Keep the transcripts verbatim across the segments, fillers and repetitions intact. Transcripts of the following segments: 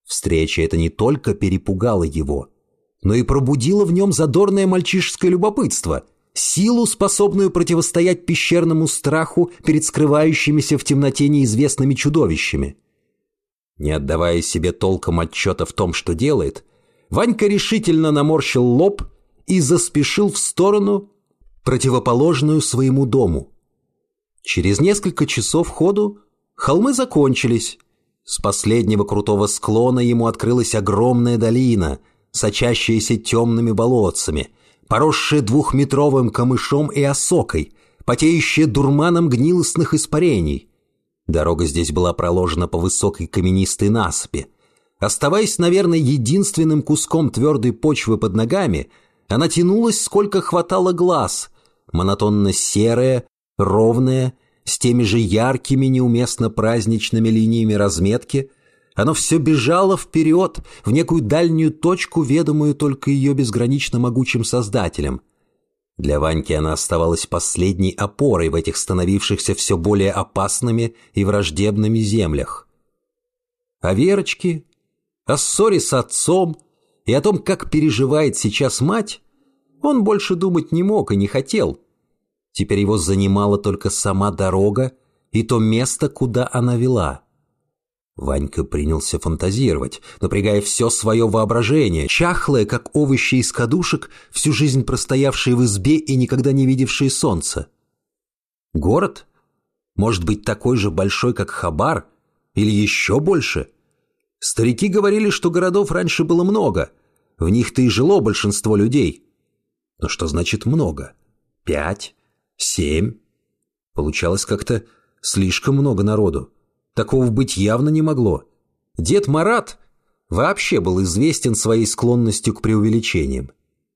Встреча эта не только перепугала его, но и пробудила в нем задорное мальчишеское любопытство, силу, способную противостоять пещерному страху перед скрывающимися в темноте неизвестными чудовищами. Не отдавая себе толком отчета в том, что делает, Ванька решительно наморщил лоб и заспешил в сторону, противоположную своему дому. Через несколько часов ходу холмы закончились. С последнего крутого склона ему открылась огромная долина, сочащаяся темными болотцами, поросшая двухметровым камышом и осокой, потеющая дурманом гнилостных испарений. Дорога здесь была проложена по высокой каменистой насыпи. Оставаясь, наверное, единственным куском твердой почвы под ногами, она тянулась, сколько хватало глаз, монотонно серая, ровная, с теми же яркими, неуместно праздничными линиями разметки. Оно все бежало вперед, в некую дальнюю точку, ведомую только ее безгранично могучим создателем. Для Ваньки она оставалась последней опорой в этих становившихся все более опасными и враждебными землях. О Верочке, о ссоре с отцом и о том, как переживает сейчас мать, он больше думать не мог и не хотел. Теперь его занимала только сама дорога и то место, куда она вела. Ванька принялся фантазировать, напрягая все свое воображение, чахлое, как овощи из кадушек, всю жизнь простоявшие в избе и никогда не видевшие солнца. Город? Может быть, такой же большой, как Хабар? Или еще больше? Старики говорили, что городов раньше было много. В них-то и жило большинство людей. Но что значит много? Пять? Семь? Получалось как-то слишком много народу. Такого быть явно не могло. Дед Марат вообще был известен своей склонностью к преувеличениям.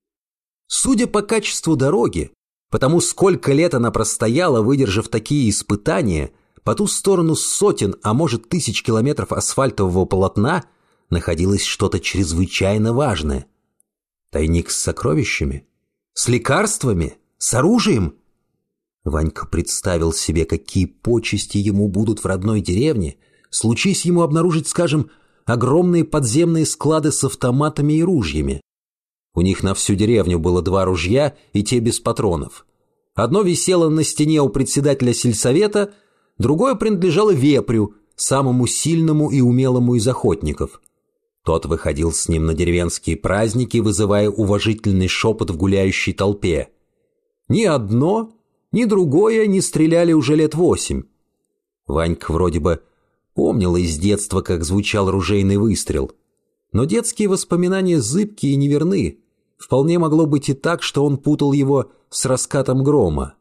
Судя по качеству дороги, потому сколько лет она простояла, выдержав такие испытания, по ту сторону сотен, а может тысяч километров асфальтового полотна находилось что-то чрезвычайно важное. Тайник с сокровищами? С лекарствами? С оружием? Ванька представил себе, какие почести ему будут в родной деревне, случись ему обнаружить, скажем, огромные подземные склады с автоматами и ружьями. У них на всю деревню было два ружья, и те без патронов. Одно висело на стене у председателя сельсовета, другое принадлежало вепрю, самому сильному и умелому из охотников. Тот выходил с ним на деревенские праздники, вызывая уважительный шепот в гуляющей толпе. Ни одно, ни другое не стреляли уже лет восемь. Ванька вроде бы помнил из детства, как звучал ружейный выстрел. Но детские воспоминания зыбкие и неверны. Вполне могло быть и так, что он путал его с раскатом грома.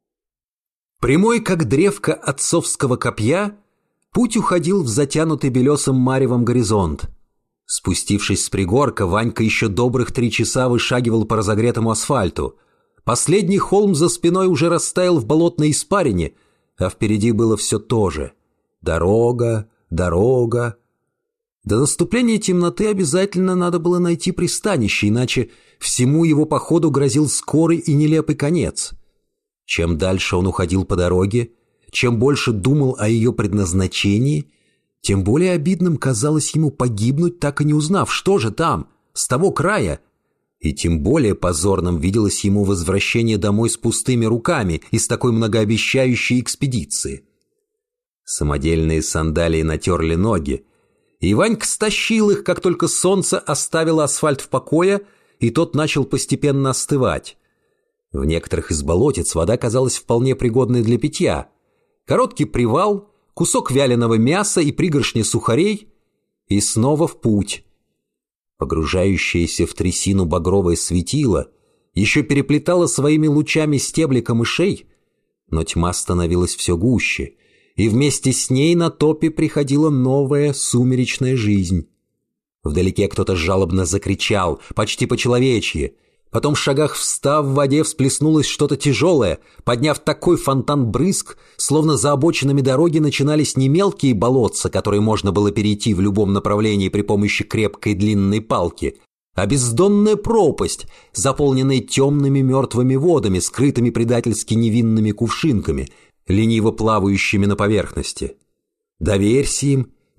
Прямой, как древко отцовского копья, путь уходил в затянутый белесым маревом горизонт. Спустившись с пригорка, Ванька еще добрых три часа вышагивал по разогретому асфальту. Последний холм за спиной уже растаял в болотной испарине, а впереди было все то же. Дорога, дорога. До наступления темноты обязательно надо было найти пристанище, иначе всему его походу грозил скорый и нелепый конец. Чем дальше он уходил по дороге, чем больше думал о ее предназначении, тем более обидным казалось ему погибнуть, так и не узнав, что же там, с того края. И тем более позорным виделось ему возвращение домой с пустыми руками из такой многообещающей экспедиции. Самодельные сандалии натерли ноги, и Ванька стащил их, как только солнце оставило асфальт в покое, и тот начал постепенно остывать. В некоторых из болотец вода казалась вполне пригодной для питья. Короткий привал, кусок вяленого мяса и пригоршни сухарей, и снова в путь. Погружающееся в трясину багровое светило еще переплетало своими лучами стебли камышей, но тьма становилась все гуще, и вместе с ней на топе приходила новая сумеречная жизнь. Вдалеке кто-то жалобно закричал, почти по-человечьи. Потом в шагах в ста в воде всплеснулось что-то тяжелое, подняв такой фонтан брызг, словно за обочинами дороги начинались не мелкие болотца, которые можно было перейти в любом направлении при помощи крепкой длинной палки, а бездонная пропасть, заполненная темными мертвыми водами, скрытыми предательски невинными кувшинками, лениво плавающими на поверхности. Доверься им,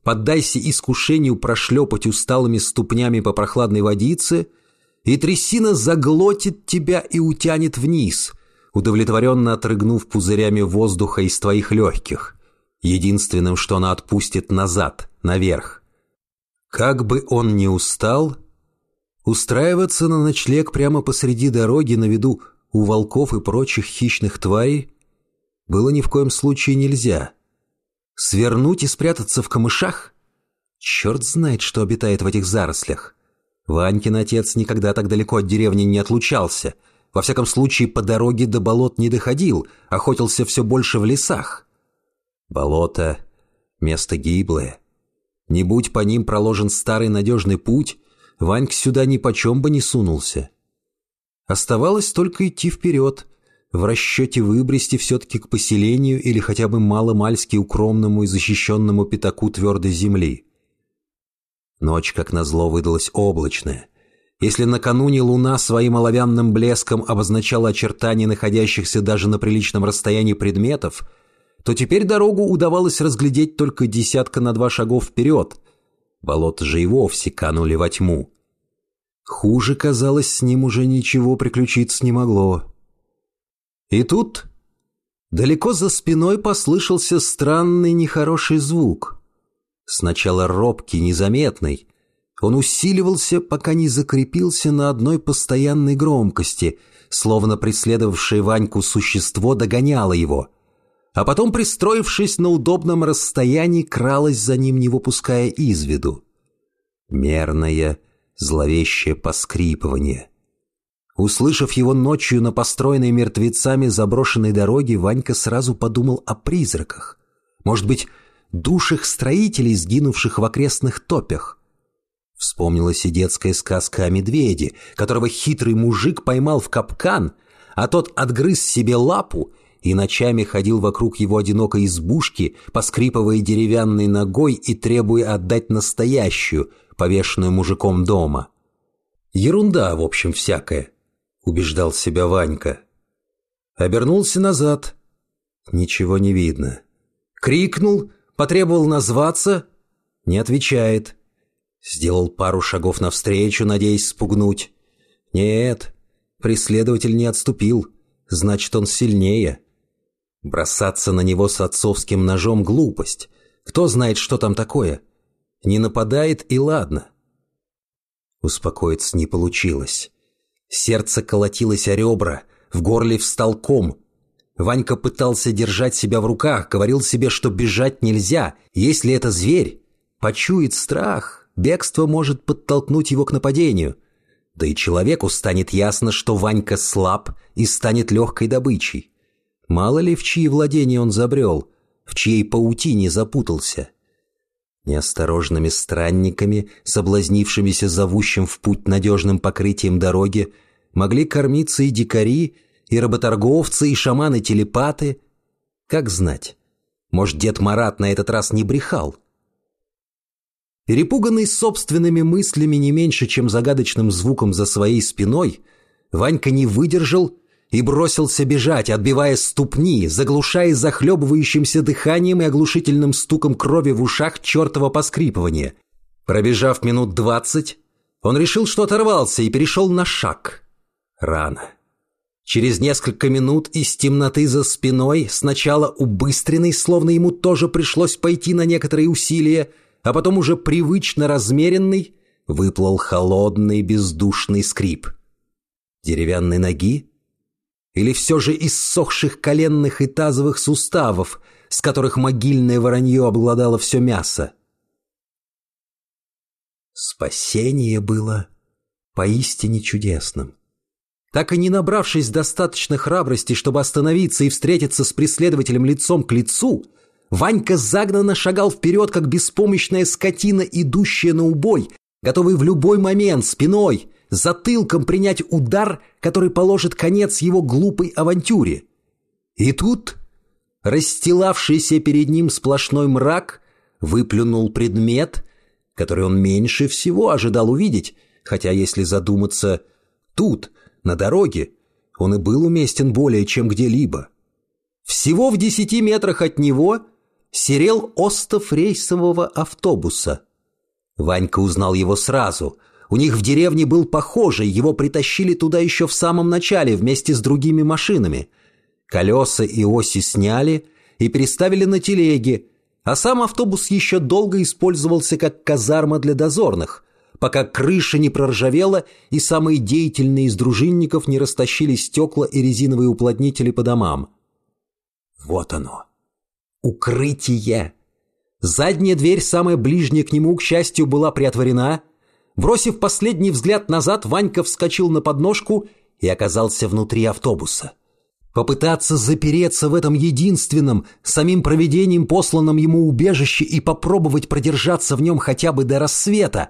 поддайся искушению прошлепать усталыми ступнями по прохладной водице, и трясина заглотит тебя и утянет вниз, удовлетворенно отрыгнув пузырями воздуха из твоих легких, единственным, что она отпустит назад, наверх. Как бы он ни устал, устраиваться на ночлег прямо посреди дороги на виду у волков и прочих хищных тварей было ни в коем случае нельзя. Свернуть и спрятаться в камышах? Черт знает, что обитает в этих зарослях. Ванькин отец никогда так далеко от деревни не отлучался. Во всяком случае, по дороге до болот не доходил, охотился все больше в лесах. Болото — место гиблое. Не будь по ним проложен старый надежный путь, Ванька сюда ни почем бы не сунулся. Оставалось только идти вперед, в расчете выбрести все-таки к поселению или хотя бы мало-мальски укромному и защищенному пятаку твердой земли. Ночь, как назло, выдалась облачная. Если накануне луна своим оловянным блеском обозначала очертания находящихся даже на приличном расстоянии предметов, то теперь дорогу удавалось разглядеть только десятка на два шагов вперед. Болота же и вовсе канули во тьму. Хуже, казалось, с ним уже ничего приключиться не могло. И тут далеко за спиной послышался странный нехороший звук. Сначала робкий, незаметный. Он усиливался, пока не закрепился на одной постоянной громкости, словно преследовавшее Ваньку существо догоняло его. А потом, пристроившись на удобном расстоянии, кралось за ним, не выпуская из виду. Мерное, зловещее поскрипывание. Услышав его ночью на построенной мертвецами заброшенной дороге, Ванька сразу подумал о призраках. Может быть, душах строителей, сгинувших в окрестных топях. Вспомнилась и детская сказка о медведе, которого хитрый мужик поймал в капкан, а тот отгрыз себе лапу и ночами ходил вокруг его одинокой избушки, поскрипывая деревянной ногой и требуя отдать настоящую, повешенную мужиком дома. Ерунда, в общем, всякая, убеждал себя Ванька. Обернулся назад. Ничего не видно. Крикнул, потребовал назваться. Не отвечает. Сделал пару шагов навстречу, надеясь спугнуть. Нет, преследователь не отступил. Значит, он сильнее. Бросаться на него с отцовским ножом — глупость. Кто знает, что там такое? Не нападает, и ладно. Успокоиться не получилось. Сердце колотилось о ребра, в горле встал ком. Ванька пытался держать себя в руках, говорил себе, что бежать нельзя. Если это зверь, почует страх, бегство может подтолкнуть его к нападению. Да и человеку станет ясно, что Ванька слаб и станет легкой добычей. Мало ли в чьи владения он забрел, в чьей паутине запутался. Неосторожными странниками, соблазнившимися зовущим в путь надежным покрытием дороги, могли кормиться и дикари, и работорговцы, и шаманы-телепаты. Как знать, может, дед Марат на этот раз не брехал? Перепуганный собственными мыслями не меньше, чем загадочным звуком за своей спиной, Ванька не выдержал и бросился бежать, отбивая ступни, заглушая захлебывающимся дыханием и оглушительным стуком крови в ушах чертово поскрипывание. Пробежав минут двадцать, он решил, что оторвался, и перешел на шаг. Рано. Через несколько минут из темноты за спиной, сначала убыстренный, словно ему тоже пришлось пойти на некоторые усилия, а потом уже привычно размеренный, выплыл холодный бездушный скрип. Деревянной ноги? Или все же иссохших коленных и тазовых суставов, с которых могильное воронье обгладало все мясо? Спасение было поистине чудесным. Так и не набравшись достаточно храбрости, чтобы остановиться и встретиться с преследователем лицом к лицу, Ванька загнанно шагал вперед, как беспомощная скотина, идущая на убой, готовый в любой момент спиной, затылком принять удар, который положит конец его глупой авантюре. И тут расстилавшийся перед ним сплошной мрак выплюнул предмет, который он меньше всего ожидал увидеть, хотя, если задуматься, тут, на дороге, он и был уместен более чем где-либо. Всего в десяти метрах от него серел остов рейсового автобуса. Ванька узнал его сразу. У них в деревне был похожий, его притащили туда еще в самом начале вместе с другими машинами. Колеса и оси сняли и переставили на телеги, а сам автобус еще долго использовался как казарма для дозорных, пока крыша не проржавела и самые деятельные из дружинников не растащили стекла и резиновые уплотнители по домам. Вот оно. Укрытие. Задняя дверь, самая ближняя к нему, к счастью, была приотворена. Бросив последний взгляд назад, Ванька вскочил на подножку и оказался внутри автобуса. Попытаться запереться в этом единственном, самим провидением посланном ему убежище и попробовать продержаться в нем хотя бы до рассвета.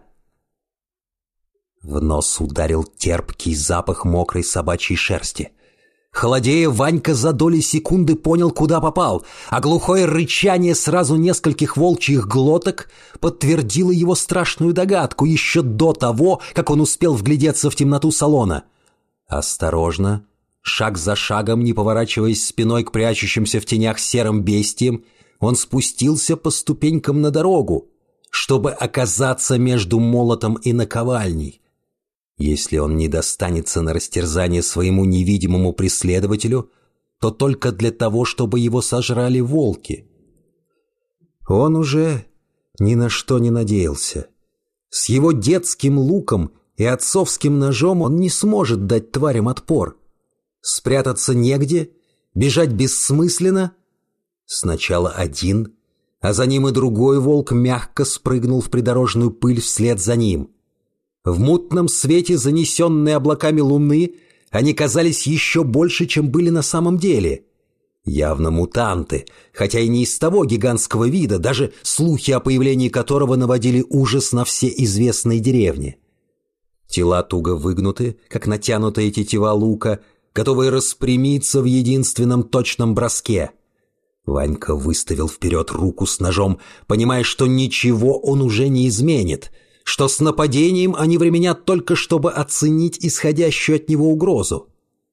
В нос ударил терпкий запах мокрой собачьей шерсти. Холодея, Ванька за доли секунды понял, куда попал, а глухое рычание сразу нескольких волчьих глоток подтвердило его страшную догадку еще до того, как он успел вглядеться в темноту салона. Осторожно, шаг за шагом, не поворачиваясь спиной к прячущимся в тенях серым бестиям, он спустился по ступенькам на дорогу, чтобы оказаться между молотом и наковальней. Если он не достанется на растерзание своему невидимому преследователю, то только для того, чтобы его сожрали волки. Он уже ни на что не надеялся. С его детским луком и отцовским ножом он не сможет дать тварям отпор. Спрятаться негде, бежать бессмысленно. Сначала один, а за ним и другой волк мягко спрыгнул в придорожную пыль вслед за ним. В мутном свете, занесенной облаками луны, они казались еще больше, чем были на самом деле. Явно мутанты, хотя и не из того гигантского вида, даже слухи о появлении которого наводили ужас на все известные деревни. Тела туго выгнуты, как натянутая тетива лука, готовые распрямиться в единственном точном броске. Ванька выставил вперед руку с ножом, понимая, что ничего он уже не изменит, что с нападением они временят только, чтобы оценить исходящую от него угрозу.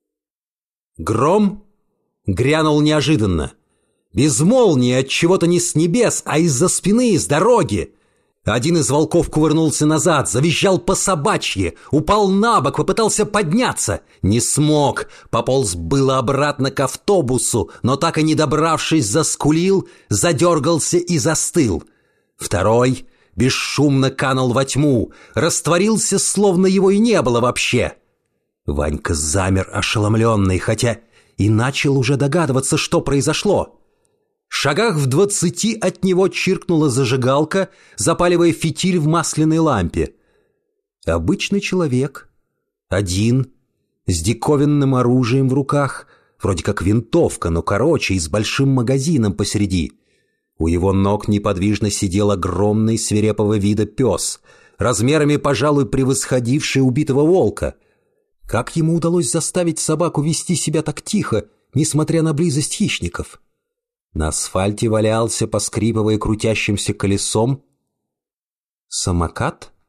Гром грянул неожиданно. Без молнии, от чего-то не с небес, а из-за спины, с дороги. Один из волков кувырнулся назад, завизжал по-собачьи, упал на бок, попытался подняться. Не смог, пополз было обратно к автобусу, но так и не добравшись, заскулил, задергался и застыл. Второй бесшумно канул во тьму, растворился, словно его и не было вообще. Ванька замер ошеломленный, хотя и начал уже догадываться, что произошло. В шагах в двадцати от него чиркнула зажигалка, запаливая фитиль в масляной лампе. Обычный человек, один, с диковинным оружием в руках, вроде как винтовка, но короче и с большим магазином посреди. У его ног неподвижно сидел огромный свирепого вида пес, размерами, пожалуй, превосходивший убитого волка. Как ему удалось заставить собаку вести себя так тихо, несмотря на близость хищников? На асфальте валялся, поскрипывая крутящимся колесом, самокат.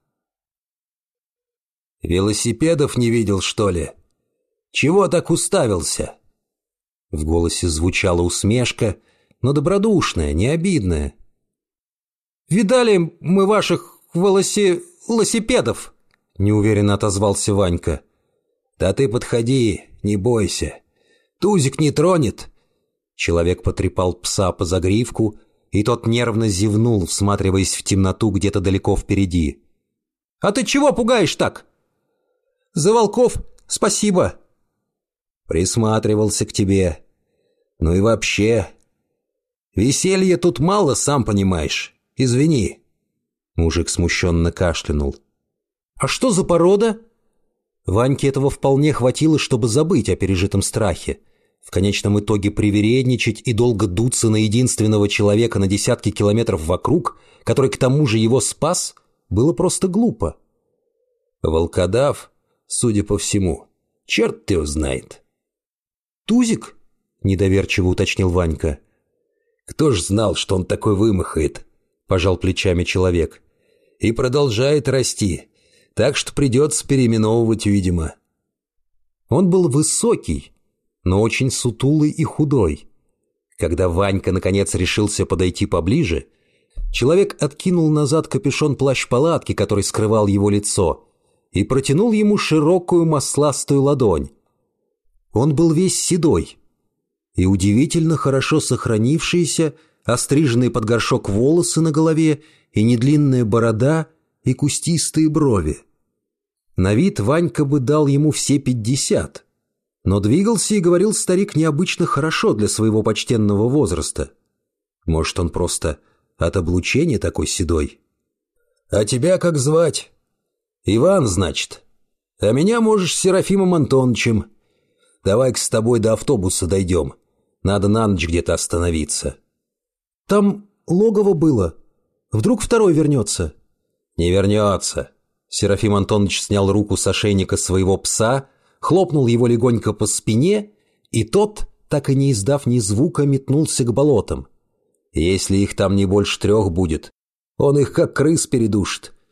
«Велосипедов не видел, что ли? Чего так уставился?» В голосе звучала усмешка, но добродушная, не обидная. «Видали мы ваших велоси... велосипедов?» — неуверенно отозвался Ванька. «Да ты подходи, не бойся. Тузик не тронет». Человек потрепал пса по загривку, и тот нервно зевнул, всматриваясь в темноту где-то далеко впереди. «А ты чего пугаешь так?» «За волков спасибо». «Присматривался к тебе. Ну и вообще, веселья тут мало, сам понимаешь. Извини». Мужик смущенно кашлянул. «А что за порода?» Ваньке этого вполне хватило, чтобы забыть о пережитом страхе. В конечном итоге привередничать и долго дуться на единственного человека на десятки километров вокруг, который к тому же его спас, было просто глупо. «Волкодав, судя по всему, черт его знает». «Тузик?» — недоверчиво уточнил Ванька. «Кто ж знал, что он такой вымахает?» — пожал плечами человек. «И продолжает расти, так что придется переименовывать, видимо». Он был высокий, но очень сутулый и худой. Когда Ванька наконец решился подойти поближе, человек откинул назад капюшон плащ-палатки, который скрывал его лицо, и протянул ему широкую масластую ладонь. Он был весь седой, и удивительно хорошо сохранившиеся, остриженные под горшок волосы на голове, и недлинная борода, и кустистые брови. На вид Ванька бы дал ему все пятьдесят, но двигался и говорил старик необычно хорошо для своего почтенного возраста. Может, он просто от облучения такой седой? «А тебя как звать?» «Иван, значит. А меня можешь Серафимом Антоновичем. Давай-ка с тобой до автобуса дойдем. Надо на ночь где-то остановиться». «Там логово было. Вдруг второй вернется?» «Не вернется». Серафим Антонович снял руку с ошейника своего пса, хлопнул его легонько по спине, и тот, так и не издав ни звука, метнулся к болотам. Если их там не больше трех будет, он их как крыс передушит,